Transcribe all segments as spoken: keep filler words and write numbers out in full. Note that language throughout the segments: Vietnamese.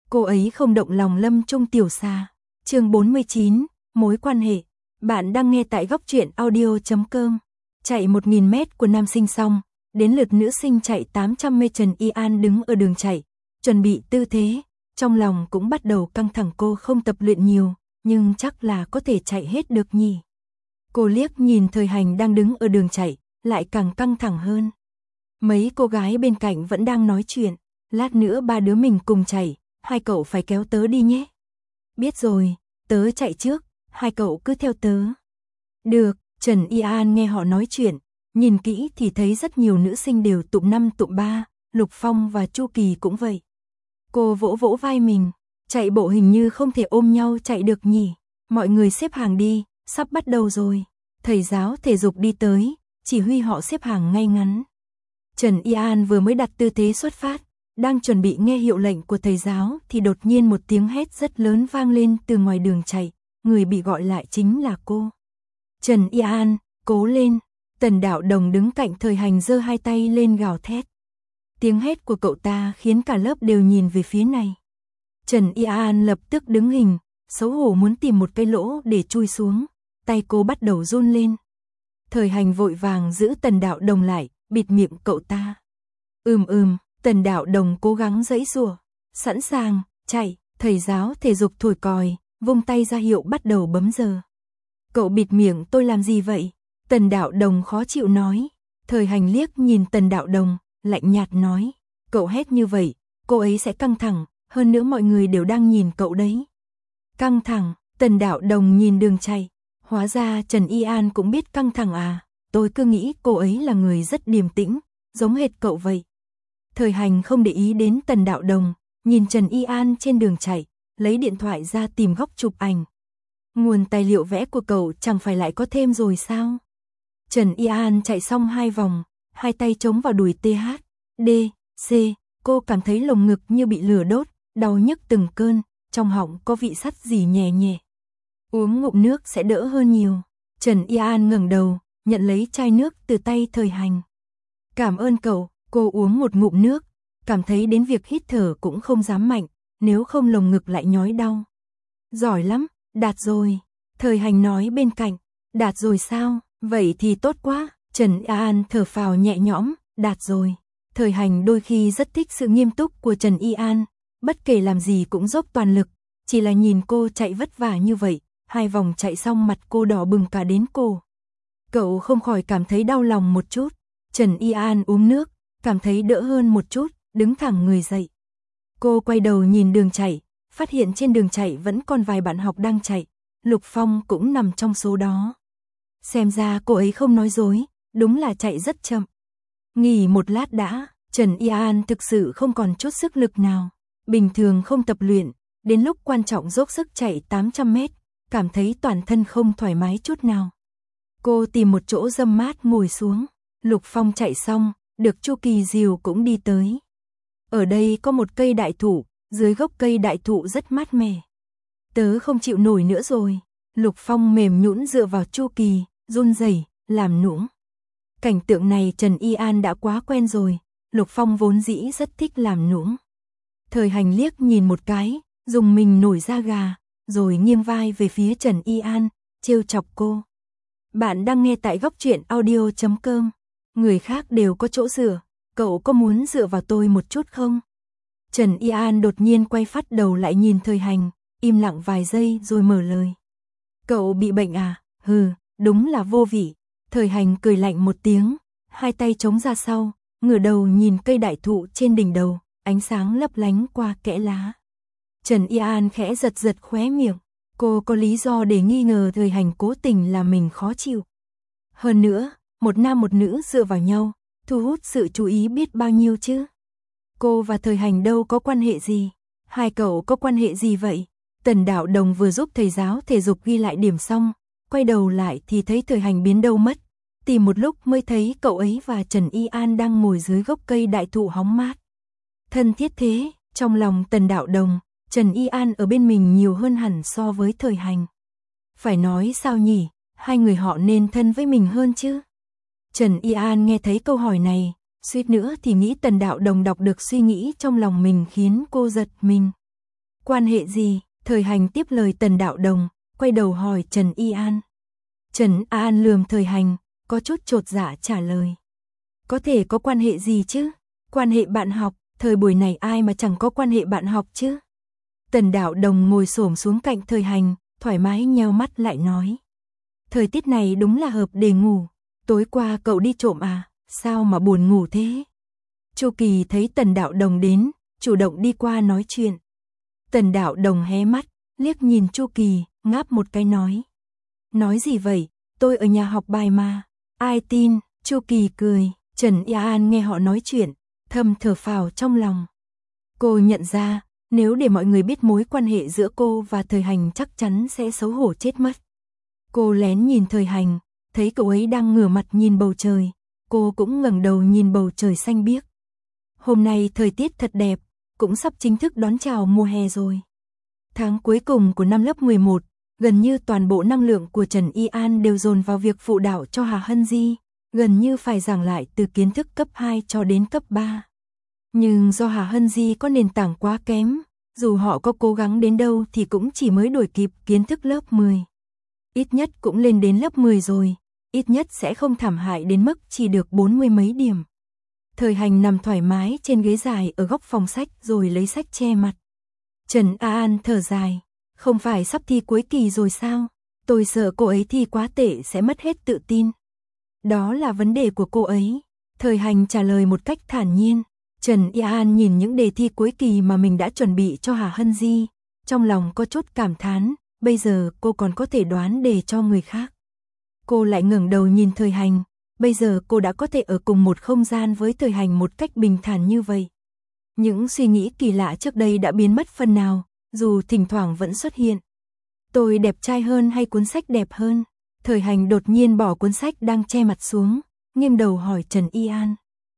cô ấy không động lòng Lâm Trung Tiểu Xà. Chương bốn mươi chín, mối quan hệ. Bạn đang nghe tại góc truyện audio chấm com. Chạy một nghìn mét của nam sinh xong, đến lượt nữ sinh chạy tám trăm mét. Trần Y An đứng ở đường chạy, chuẩn bị tư thế, trong lòng cũng bắt đầu căng thẳng. Cô không tập luyện nhiều, nhưng chắc là có thể chạy hết được nhỉ. Cô liếc nhìn Thời Hành đang đứng ở đường chạy, lại càng căng thẳng hơn. Mấy cô gái bên cạnh vẫn đang nói chuyện, lát nữa ba đứa mình cùng chạy, hai cậu phải kéo tớ đi nhé. Biết rồi, tớ chạy trước, hai cậu cứ theo tớ. Được, Trần Y An nghe họ nói chuyện, nhìn kỹ thì thấy rất nhiều nữ sinh đều tụm năm tụm ba, Lục Phong và Chu Kỳ cũng vậy. Cô vỗ vỗ vai mình, chạy bộ hình như không thể ôm nhau chạy được nhỉ. Mọi người xếp hàng đi, sắp bắt đầu rồi. Thầy giáo thể dục đi tới, chỉ huy họ xếp hàng ngay ngắn. Trần Y An vừa mới đặt tư thế xuất phát, đang chuẩn bị nghe hiệu lệnh của thầy giáo thì đột nhiên một tiếng hét rất lớn vang lên từ ngoài đường chạy, người bị gọi lại chính là cô. Trần Y An, cố lên. Tần Đạo Đồng đứng cạnh Thời Hành giơ hai tay lên gào thét. Tiếng hét của cậu ta khiến cả lớp đều nhìn về phía này. Trần Y An lập tức đứng hình, xấu hổ muốn tìm một cái lỗ để chui xuống, tay cô bắt đầu run lên. Thời Hành vội vàng giữ Tần Đạo Đồng lại, bịt miệng cậu ta. Ừm ừm, Tần Đạo Đồng cố gắng giãy giụa, sẵn sàng, chạy. Thầy giáo thể dục thổi còi, vung tay ra hiệu bắt đầu bấm giờ. Cậu bịt miệng tôi làm gì vậy? Tần Đạo Đồng khó chịu nói. Thời Hành liếc nhìn Tần Đạo Đồng, lạnh nhạt nói. Cậu hét như vậy, cô ấy sẽ căng thẳng, hơn nữa mọi người đều đang nhìn cậu đấy. Căng thẳng, Tần Đạo Đồng nhìn đường chạy. Hóa ra Trần Y An cũng biết căng thẳng à, tôi cứ nghĩ cô ấy là người rất điềm tĩnh, giống hệt cậu vậy. Thời Hành không để ý đến Tần Đạo Đồng, nhìn Trần Y An trên đường chạy, lấy điện thoại ra tìm góc chụp ảnh. Nguồn tài liệu vẽ của cậu chẳng phải lại có thêm rồi sao? Trần Y An chạy xong hai vòng, hai tay chống vào đùi tê hát, đê, xê, cô cảm thấy lồng ngực như bị lửa đốt, đau nhức từng cơn, trong họng có vị sắt gì nhẹ nhẹ. Uống ngụm nước sẽ đỡ hơn nhiều. Trần Y An ngẩng đầu, nhận lấy chai nước từ tay Thời Hành. Cảm ơn cậu, cô uống một ngụm nước, cảm thấy đến việc hít thở cũng không dám mạnh, nếu không lồng ngực lại nhói đau. Giỏi lắm, đạt rồi. Thời Hành nói bên cạnh, đạt rồi sao, vậy thì tốt quá. Trần Y An thở phào nhẹ nhõm, đạt rồi. Thời Hành đôi khi rất thích sự nghiêm túc của Trần Y An, bất kể làm gì cũng dốc toàn lực, chỉ là nhìn cô chạy vất vả như vậy, hai vòng chạy xong mặt cô đỏ bừng cả đến cổ. Cậu không khỏi cảm thấy đau lòng một chút. Trần Y An uống nước, cảm thấy đỡ hơn một chút, đứng thẳng người dậy. Cô quay đầu nhìn đường chạy, phát hiện trên đường chạy vẫn còn vài bạn học đang chạy, Lục Phong cũng nằm trong số đó. Xem ra cô ấy không nói dối, đúng là chạy rất chậm. Nghỉ một lát đã, Trần Y An thực sự không còn chút sức lực nào. Bình thường không tập luyện, đến lúc quan trọng dốc sức chạy tám trăm mét, cảm thấy toàn thân không thoải mái chút nào. Cô tìm một chỗ râm mát ngồi xuống. Lục Phong chạy xong, được Chu Kỳ dìu cũng đi tới. Ở đây có một cây đại thụ, dưới gốc cây đại thụ rất mát mẻ. Tớ không chịu nổi nữa rồi. Lục Phong mềm nhũn dựa vào Chu Kỳ, run rẩy, làm nũng. Cảnh tượng này Trần Y An đã quá quen rồi, Lục Phong vốn dĩ rất thích làm nũng. Thời Hành liếc nhìn một cái, dùng mình nổi da gà, rồi nghiêng vai về phía Trần Y An, trêu chọc cô. Bạn đang nghe tại góc truyện audio chấm com. Người khác đều có chỗ dựa, cậu có muốn dựa vào tôi một chút không? Trần Y An đột nhiên quay phát đầu lại nhìn Thời Hành, im lặng vài giây rồi mở lời. Cậu bị bệnh à? Hừ, đúng là vô vị. Thời Hành cười lạnh một tiếng, hai tay chống ra sau, ngửa đầu nhìn cây đại thụ trên đỉnh đầu, ánh sáng lấp lánh qua kẽ lá. Trần Y An khẽ giật giật khóe miệng, cô có lý do để nghi ngờ Thời Hành cố tình làm mình khó chịu. Hơn nữa, một nam một nữ dựa vào nhau, thu hút sự chú ý biết bao nhiêu chứ. Cô và Thời Hành đâu có quan hệ gì, hai cậu có quan hệ gì vậy? Tần Đạo Đồng vừa giúp thầy giáo thể dục ghi lại điểm xong, quay đầu lại thì thấy Thời Hành biến đâu mất, tìm một lúc mới thấy cậu ấy và Trần Y An đang ngồi dưới gốc cây đại thụ hóng mát. Thân thiết thế, trong lòng Tần Đạo Đồng, Trần Y An ở bên mình nhiều hơn hẳn so với Thời Hành. Phải nói sao nhỉ, hai người họ nên thân với mình hơn chứ. Trần Y An nghe thấy câu hỏi này, suýt nữa thì nghĩ Tần Đạo Đồng đọc được suy nghĩ trong lòng mình khiến cô giật mình. Quan hệ gì? Thời Hành tiếp lời Tần Đạo Đồng, quay đầu hỏi Trần Y An. Trần A An lườm Thời Hành, có chút chột dạ trả lời. Có thể có quan hệ gì chứ? Quan hệ bạn học, thời buổi này ai mà chẳng có quan hệ bạn học chứ? Tần Đạo Đồng ngồi xổm xuống cạnh Thời Hành, thoải mái nheo mắt lại nói. Thời tiết này đúng là hợp để ngủ. Tối qua cậu đi trộm à? Sao mà buồn ngủ thế? Chu Kỳ thấy Tần Đạo Đồng đến, chủ động đi qua nói chuyện. Tần Đạo Đồng hé mắt, liếc nhìn Chu Kỳ, ngáp một cái nói. Nói gì vậy? Tôi ở nhà học bài mà. Ai tin? Chu Kỳ cười. Trần Y An nghe họ nói chuyện, thầm thở phào trong lòng. Cô nhận ra, nếu để mọi người biết mối quan hệ giữa cô và Thời Hành chắc chắn sẽ xấu hổ chết mất. Cô lén nhìn Thời Hành, thấy cậu ấy đang ngửa mặt nhìn bầu trời, cô cũng ngẩng đầu nhìn bầu trời xanh biếc. Hôm nay thời tiết thật đẹp, cũng sắp chính thức đón chào mùa hè rồi. Tháng cuối cùng của năm lớp mười một, gần như toàn bộ năng lượng của Trần Y An đều dồn vào việc phụ đạo cho Hà Hân Di, gần như phải giảng lại từ kiến thức cấp hai cho đến cấp ba. Nhưng do Hà Hân Di có nền tảng quá kém, dù họ có cố gắng đến đâu thì cũng chỉ mới đuổi kịp kiến thức lớp mười. Ít nhất cũng lên đến lớp mười rồi, ít nhất sẽ không thảm hại đến mức chỉ được bốn mươi mấy điểm. Thời Hành nằm thoải mái trên ghế dài ở góc phòng sách rồi lấy sách che mặt. Trần A An thở dài, không phải sắp thi cuối kỳ rồi sao? Tôi sợ cô ấy thi quá tệ sẽ mất hết tự tin. Đó là vấn đề của cô ấy. Thời Hành trả lời một cách thản nhiên. Trần Y An nhìn những đề thi cuối kỳ mà mình đã chuẩn bị cho Hà Hân Di, trong lòng có chút cảm thán, bây giờ cô còn có thể đoán đề cho người khác. Cô lại ngẩng đầu nhìn Thời Hành, bây giờ cô đã có thể ở cùng một không gian với Thời Hành một cách bình thản như vậy. Những suy nghĩ kỳ lạ trước đây đã biến mất phần nào, dù thỉnh thoảng vẫn xuất hiện. Tôi đẹp trai hơn hay cuốn sách đẹp hơn? Thời Hành đột nhiên bỏ cuốn sách đang che mặt xuống, nghiêng đầu hỏi Trần Y An.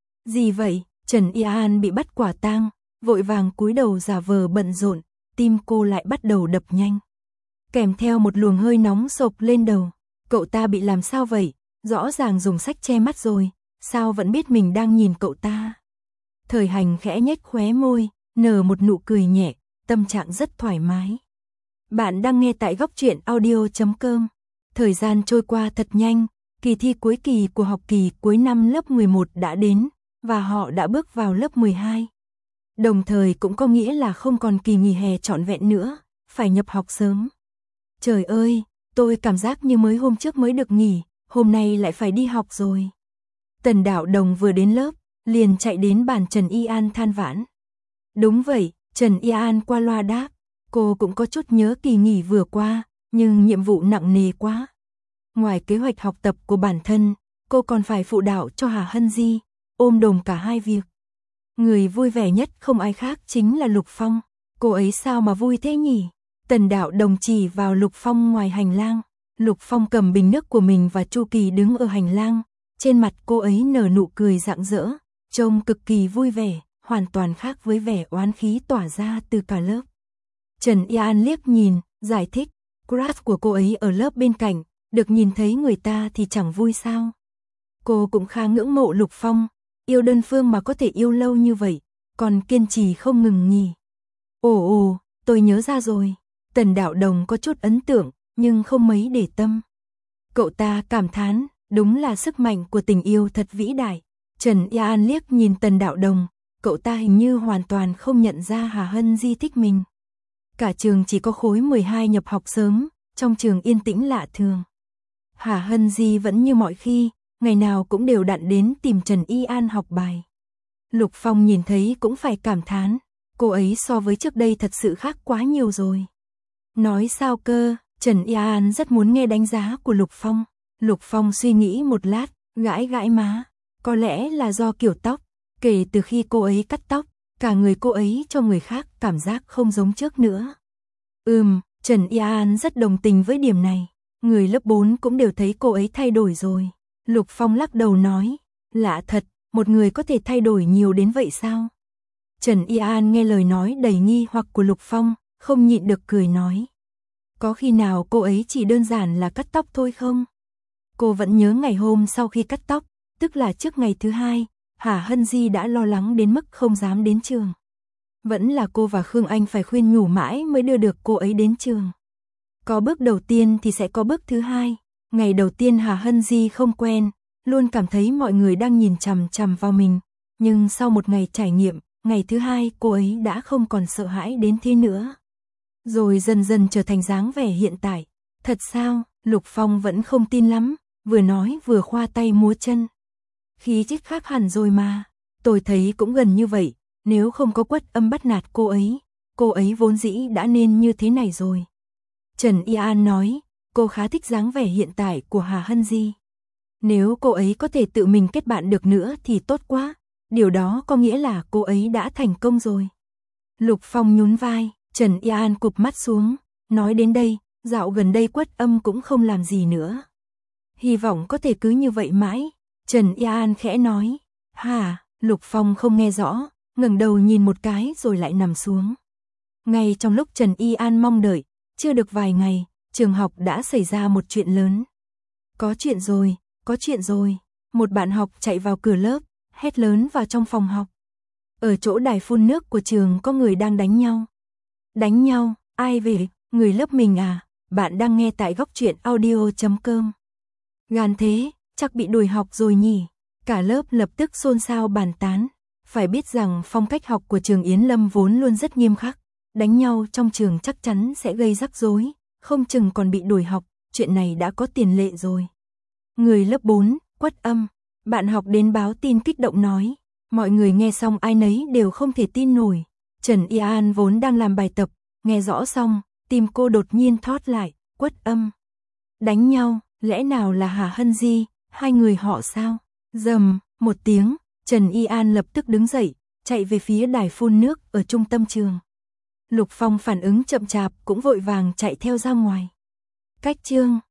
Gì vậy? Trần Y An bị bắt quả tang, vội vàng cúi đầu giả vờ bận rộn, tim cô lại bắt đầu đập nhanh. Kèm theo một luồng hơi nóng sộc lên đầu. Cậu ta bị làm sao vậy? Rõ ràng dùng sách che mắt rồi, sao vẫn biết mình đang nhìn cậu ta? Thời Hành khẽ nhếch khóe môi, nở một nụ cười nhẹ, tâm trạng rất thoải mái. Bạn đang nghe tại góc truyện audio chấm com. Thời gian trôi qua thật nhanh, kỳ thi cuối kỳ của học kỳ cuối năm lớp mười một đã đến, và họ đã bước vào lớp mười hai. Đồng thời cũng có nghĩa là không còn kỳ nghỉ hè trọn vẹn nữa, phải nhập học sớm. Trời ơi, tôi cảm giác như mới hôm trước mới được nghỉ, hôm nay lại phải đi học rồi. Tần Đạo Đồng vừa đến lớp, liền chạy đến bàn Trần Y An than vãn. Đúng vậy, Trần Y An qua loa đáp, cô cũng có chút nhớ kỳ nghỉ vừa qua, nhưng nhiệm vụ nặng nề quá. Ngoài kế hoạch học tập của bản thân, cô còn phải phụ đạo cho Hà Hân Di, ôm đồm cả hai việc. Người vui vẻ nhất không ai khác chính là Lục Phong, cô ấy sao mà vui thế nhỉ? Tần Đạo Đồng chỉ vào Lục Phong ngoài hành lang, Lục Phong cầm bình nước của mình và Chu Kỳ đứng ở hành lang, trên mặt cô ấy nở nụ cười rạng rỡ, trông cực kỳ vui vẻ, hoàn toàn khác với vẻ oán khí tỏa ra từ cả lớp. Trần Y An liếc nhìn, giải thích, crush của cô ấy ở lớp bên cạnh, được nhìn thấy người ta thì chẳng vui sao? Cô cũng khá ngưỡng mộ Lục Phong, yêu đơn phương mà có thể yêu lâu như vậy, còn kiên trì không ngừng nghỉ. Ồ ồ, tôi nhớ ra rồi. Tần Đạo Đồng có chút ấn tượng, nhưng không mấy để tâm. Cậu ta cảm thán, đúng là sức mạnh của tình yêu thật vĩ đại. Trần Y An liếc nhìn Tần Đạo Đồng, cậu ta hình như hoàn toàn không nhận ra Hà Hân Di thích mình. Cả trường chỉ có khối mười hai nhập học sớm, trong trường yên tĩnh lạ thường. Hà Hân Di vẫn như mọi khi, ngày nào cũng đều đặn đến tìm Trần Y An học bài. Lục Phong nhìn thấy cũng phải cảm thán, cô ấy so với trước đây thật sự khác quá nhiều rồi. Nói sao cơ? Trần Y An rất muốn nghe đánh giá của Lục Phong. Lục Phong suy nghĩ một lát, gãi gãi má. Có lẽ là do kiểu tóc, kể từ khi cô ấy cắt tóc, cả người cô ấy cho người khác cảm giác không giống trước nữa. Ừm, Trần Y An rất đồng tình với điểm này. Người lớp bốn cũng đều thấy cô ấy thay đổi rồi. Lục Phong lắc đầu nói, lạ thật, một người có thể thay đổi nhiều đến vậy sao? Trần Y An nghe lời nói đầy nghi hoặc của Lục Phong, không nhịn được cười nói. Có khi nào cô ấy chỉ đơn giản là cắt tóc thôi không? Cô vẫn nhớ ngày hôm sau khi cắt tóc, tức là trước ngày thứ hai, Hà Hân Di đã lo lắng đến mức không dám đến trường. Vẫn là cô và Khương Anh phải khuyên nhủ mãi mới đưa được cô ấy đến trường. Có bước đầu tiên thì sẽ có bước thứ hai. Ngày đầu tiên Hà Hân Di không quen, luôn cảm thấy mọi người đang nhìn chằm chằm vào mình. Nhưng sau một ngày trải nghiệm, ngày thứ hai cô ấy đã không còn sợ hãi đến thế nữa. Rồi dần dần trở thành dáng vẻ hiện tại. Thật sao? Lục Phong vẫn không tin lắm, vừa nói vừa khoa tay múa chân. Khí chất khác hẳn rồi mà. Tôi thấy cũng gần như vậy, nếu không có Quất Âm bắt nạt cô ấy, cô ấy vốn dĩ đã nên như thế này rồi. Trần Y An nói, cô khá thích dáng vẻ hiện tại của Hà Hân Di. Nếu cô ấy có thể tự mình kết bạn được nữa thì tốt quá, điều đó có nghĩa là cô ấy đã thành công rồi. Lục Phong nhún vai, Trần Y An cụp mắt xuống, nói đến đây, dạo gần đây Quất Âm cũng không làm gì nữa. Hy vọng có thể cứ như vậy mãi, Trần Y An khẽ nói. Hả? Lục Phong không nghe rõ, ngẩng đầu nhìn một cái rồi lại nằm xuống. Ngay trong lúc Trần Y An mong đợi, chưa được vài ngày, trường học đã xảy ra một chuyện lớn. Có chuyện rồi, có chuyện rồi. Một bạn học chạy vào cửa lớp, hét lớn vào trong phòng học. Ở chỗ đài phun nước của trường có người đang đánh nhau. Đánh nhau? Ai về? Người lớp mình à? Bạn đang nghe tại góc truyện audio chấm com. Gan thế, chắc bị đuổi học rồi nhỉ? Cả lớp lập tức xôn xao bàn tán. Phải biết rằng phong cách học của trường Yến Lâm vốn luôn rất nghiêm khắc. Đánh nhau trong trường chắc chắn sẽ gây rắc rối, không chừng còn bị đuổi học, chuyện này đã có tiền lệ rồi. Người lớp bốn, Quất Âm, bạn học đến báo tin kích động nói. Mọi người nghe xong ai nấy đều không thể tin nổi. Trần Y An vốn đang làm bài tập, nghe rõ xong, tim cô đột nhiên thót lại. Quất Âm. Đánh nhau, lẽ nào là Hà Hân Di, hai người họ sao? Rầm, một tiếng, Trần Y An lập tức đứng dậy, chạy về phía đài phun nước ở trung tâm trường. Lục Phong phản ứng chậm chạp cũng vội vàng chạy theo ra ngoài. Cách chương